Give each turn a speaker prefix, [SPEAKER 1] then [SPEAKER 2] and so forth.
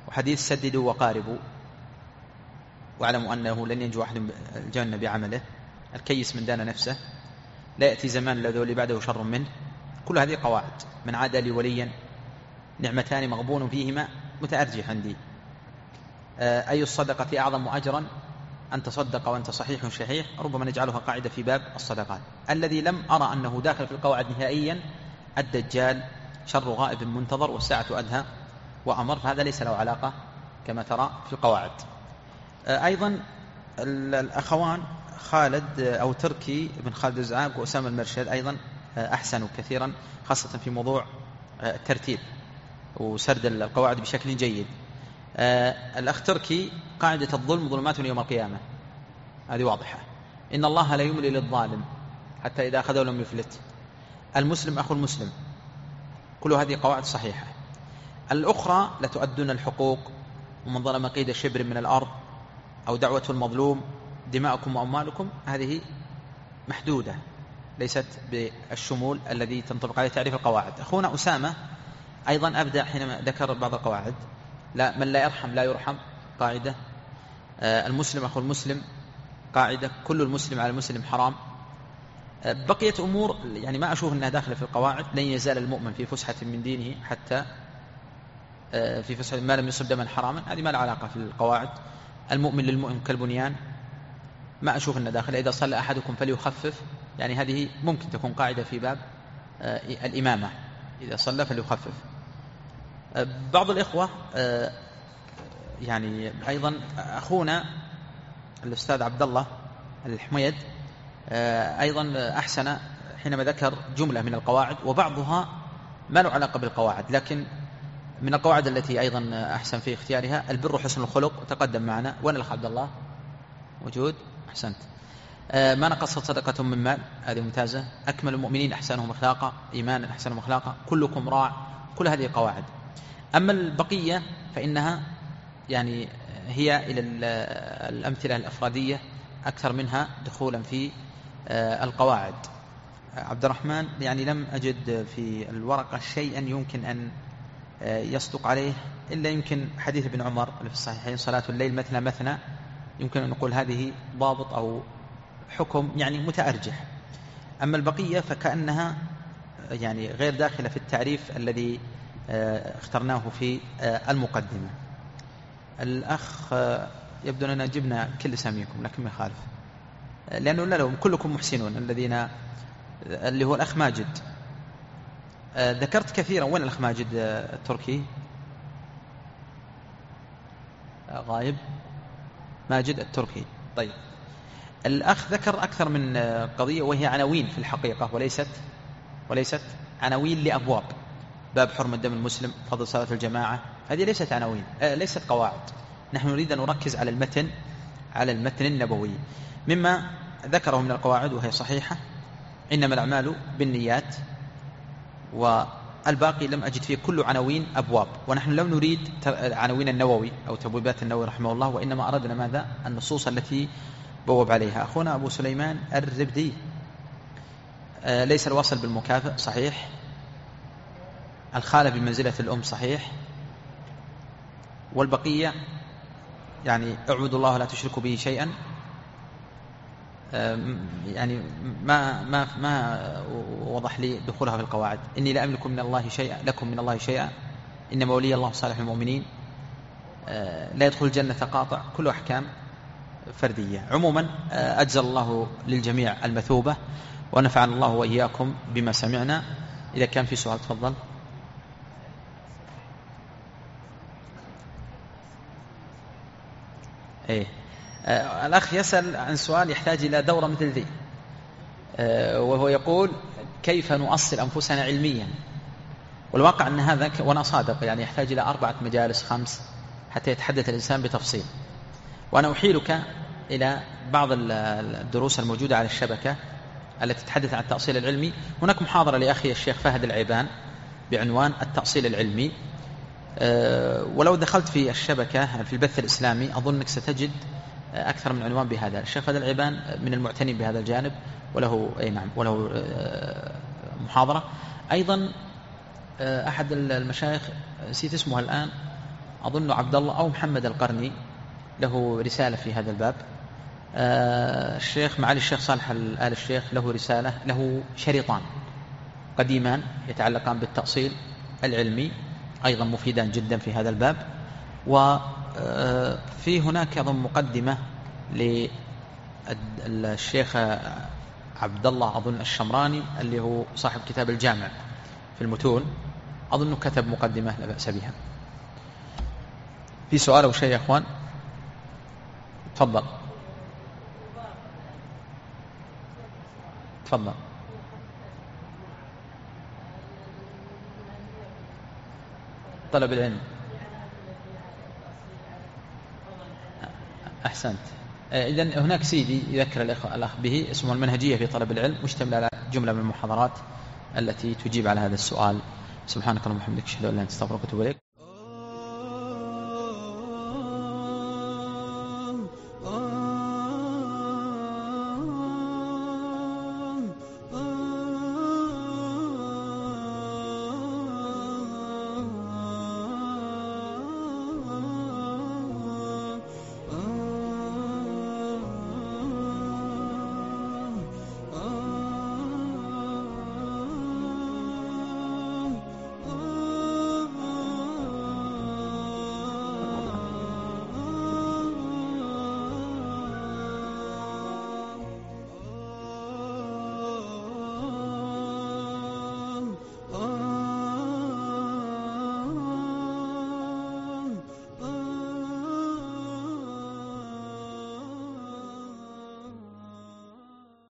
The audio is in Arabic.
[SPEAKER 1] وحديث سددوا وقاربوا واعلموا أنه لن ينجو أحد الجنة بعمله، الكيس من دان نفسه، لا يأتي زمان إلا ذو اللي بعده شر منه. كل هذه قواعد. من عاد لي وليا نعمتان مغبون فيهما متأرجح عندي. أي الصدقة أعظم أجرا أن تصدق وأنت صحيح شحيح، ربما نجعلها قاعدة في باب الصدقات. الذي لم أرى أنه داخل في القواعد نهائيا الدجال شر غائب منتظر والساعة أدهى وأمر، فهذا ليس له علاقة كما ترى في القواعد. أيضا الأخوان خالد أو تركي بن خالد الزعاق وأسامة المرشد أيضا أحسنوا كثيرا، خاصة في موضوع الترتيب وسرد القواعد بشكل جيد. الأخ تركي قاعدة الظلم ظلمات يوم القيامة هذه واضحة. إن الله لا يملي للظالم حتى إذا أخذه لم يفلت. المسلم أخو المسلم. كل هذه قواعد صحيحة. الأخرى لتؤدون الحقوق، ومن ظلم قيد شبر من الأرض، أو دعوة المظلوم، دماءكم وأموالكم، هذه محدودة ليست بالشمول الذي تنطبق عليه تعريف القواعد. أخونا أسامة أيضا أبدأ حينما ذكر بعض القواعد. لا، من لا يرحم لا يرحم قاعدة. المسلم أخو المسلم قاعدة. كل المسلم على المسلم حرام. بقية أمور يعني ما أشوف أنها داخلة في القواعد. لن يزال المؤمن في فسحة من دينه حتى في فسحة ما لم يصب دما حراما، هذه ما لها علاقة في القواعد. المؤمن للمؤمن كالبنيان، ما أشوف أنها داخلة. إذا صلى أحدكم فليخفف، يعني هذه ممكن تكون قاعدة في باب الإمامة، إذا صلى فليخفف. بعض الإخوة يعني أيضا أخونا الأستاذ عبد الله الحميد أيضا أحسن حينما ذكر جملة من القواعد، وبعضها ما له علاقة بالقواعد، لكن من القواعد التي أيضا أحسن في اختيارها البر حسن الخلق، تقدم معنا. وين الأخ عبد الله؟ موجود؟ أحسنت. ما نقصت صدقة من مال، هذه ممتازة. أكمل المؤمنين أحسنهم أخلاقا، إيمانا أحسنهم أخلاقا، كلكم راع. كل هذه قواعد. أما البقية فإنها يعني هي إلى الأمثلة الأفرادية أكثر منها دخولا في القواعد. عبد الرحمن يعني لم أجد في الورقة شيئا يمكن أن يصدق عليه، إلا يمكن حديث ابن عمر اللي في الصحيحين صلاة الليل مثنى مثنى، يمكن أن نقول هذه ضابط أو حكم يعني متأرجح. أما البقية فكأنها يعني غير داخلة في التعريف الذي اخترناه في المقدمة. الأخ يبدو أننا جبنا كل ساميكم لكن ما يخالف، لأنه لا لهم كلكم محسنون الذين اللي هو الأخ ماجد. ذكرت كثيرا. وين الأخ ماجد التركي؟ غايب. ماجد التركي. طيب، الأخ ذكر أكثر من قضية وهي عناوين في الحقيقة وليست عناوين لأبواب. باب حرمة دم المسلم، فضل صلاة الجماعة، هذه ليست عناوين، ليست قواعد. نحن نريد أن نركز على المتن النبوي مما ذكره من القواعد وهي صحيحة. إنما الأعمال بالنيات، والباقي لم أجد فيه كل عناوين أبواب. ونحن لم نريد عناوين النووي أو تبويبات النووي رحمه الله، وإنما أردنا ماذا؟ النصوص التي بوب عليها. أخونا أبو سليمان الربدي ليس الوصل بالمكافئ، صحيح. الخالة بمنزلة الأم، صحيح. والبقية يعني اعبدوا الله لا تشركوا به شيئا، يعني ما وضح لي دخولها في القواعد. إني لا أملك من الله شيئا، لكم من الله شيئا، إنما ولي الله صالح المؤمنين، لا يدخل الجنة قاطع. كل أحكام فردية. عموما أجزل الله للجميع المثوبة، ونفعنا الله وإياكم بما سمعنا. إذا كان في سؤال تفضل. الأخ يسأل عن سؤال يحتاج إلى دورة مثل ذي، وهو يقول كيف نؤصل أنفسنا علميا. والواقع أن هذا وأنا صادق يعني يحتاج إلى 4 مجالس 5 حتى يتحدث الإنسان بتفصيل. وأنا أحيلك إلى بعض الدروس الموجودة على الشبكة التي تتحدث عن التأصيل العلمي. هناك محاضرة لأخي الشيخ فهد العيبان بعنوان التأصيل العلمي، ولو دخلت في الشبكة في البث الإسلامي أظنك ستجد أكثر من عنوان بهذا. الشيخ فهد العيبان من المعتنين بهذا الجانب، وله محاضرة. أيضا أحد المشايخ نسيت اسمه الآن، أظن عبد الله أو محمد القرني له رسالة في هذا الباب. الشيخ معالي الشيخ صالح آل الشيخ له رسالة، له شريطان قديمان يتعلقان بالتأصيل العلمي أيضا مفيدان جدا في هذا الباب. وفي هناك أظن مقدمة للشيخ عبد الله أظن الشمراني اللي هو صاحب كتاب الجامع في المتون، أظن كتب مقدمة لا بأس بها. في سؤال أو شيء يا أخوان؟ تفضل. تفضل. طلب العلم. أحسنت. إذن هناك سيدي يذكر الأخ به اسمه المنهجية في طلب العلم، مشتمل على جملة من المحاضرات التي تجيب على هذا السؤال. سبحانك اللهم وبحمدك أشهد أن لا إله إلا أنت أستغفرك وأتوب إليك.